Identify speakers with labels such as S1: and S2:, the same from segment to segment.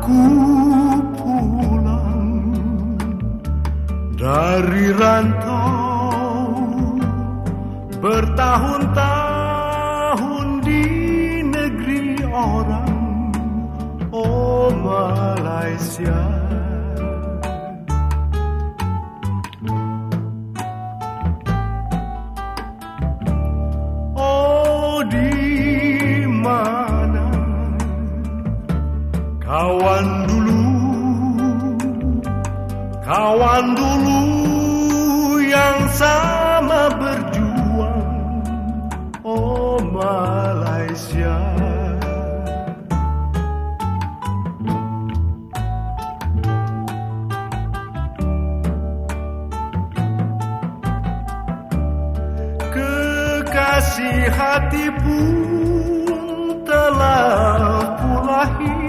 S1: Aku pulang dari rantau bertahun-tahun di negeri orang, oh Malaysia. Oh di mana kawan dulu yang sama berjuang, oh Malaysia. Kekasih hati pun telah pula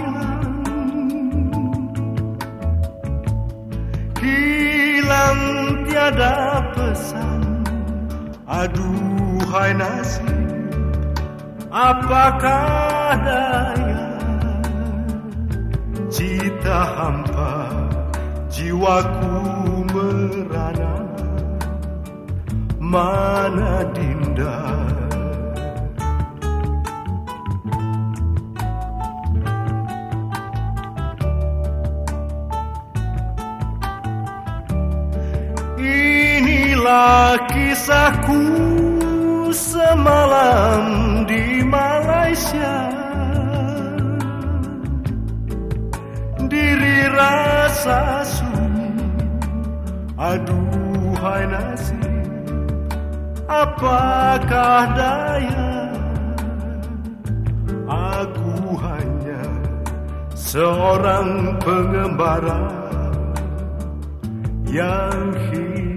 S1: hilang tiada pesan. Aduhai nasib, apakah daya, cita hampa, jiwaku merana, mana Dinda. Inilah kisahku semalam di Malaysia. Diri rasa sunyi, aduhai nasib, apakah daya, aku hanya seorang pengembara yang hidup